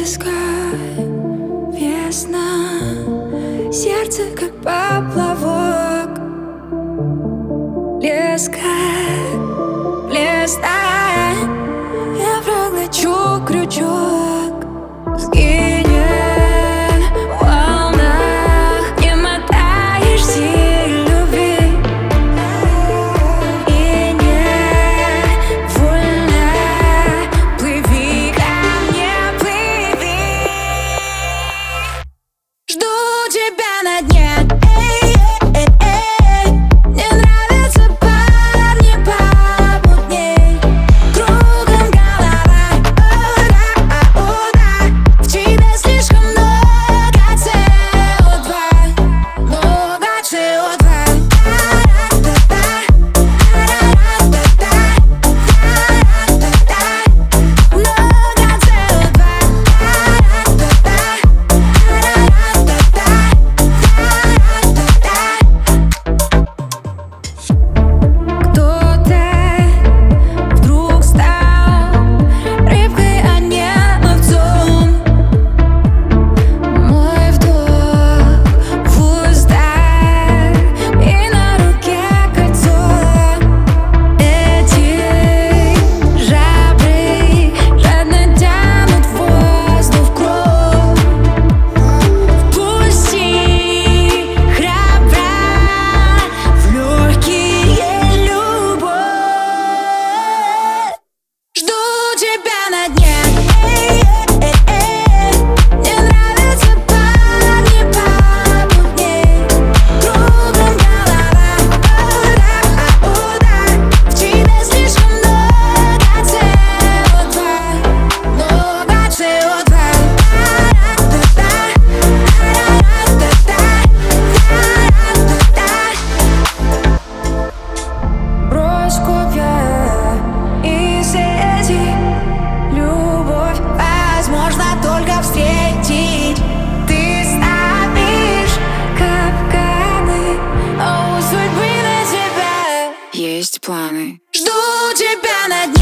Близко весна, сердце как поплавок. Леска, лесная, я проглочу крючок. Сгинем в волнах, не мотаешься любви, и невольно плыви ко мне, плыви. Жду тебя на дне. Встретить, ты ставишь капканы, а у судьбы на тебя есть планы. Жду тебя на дне.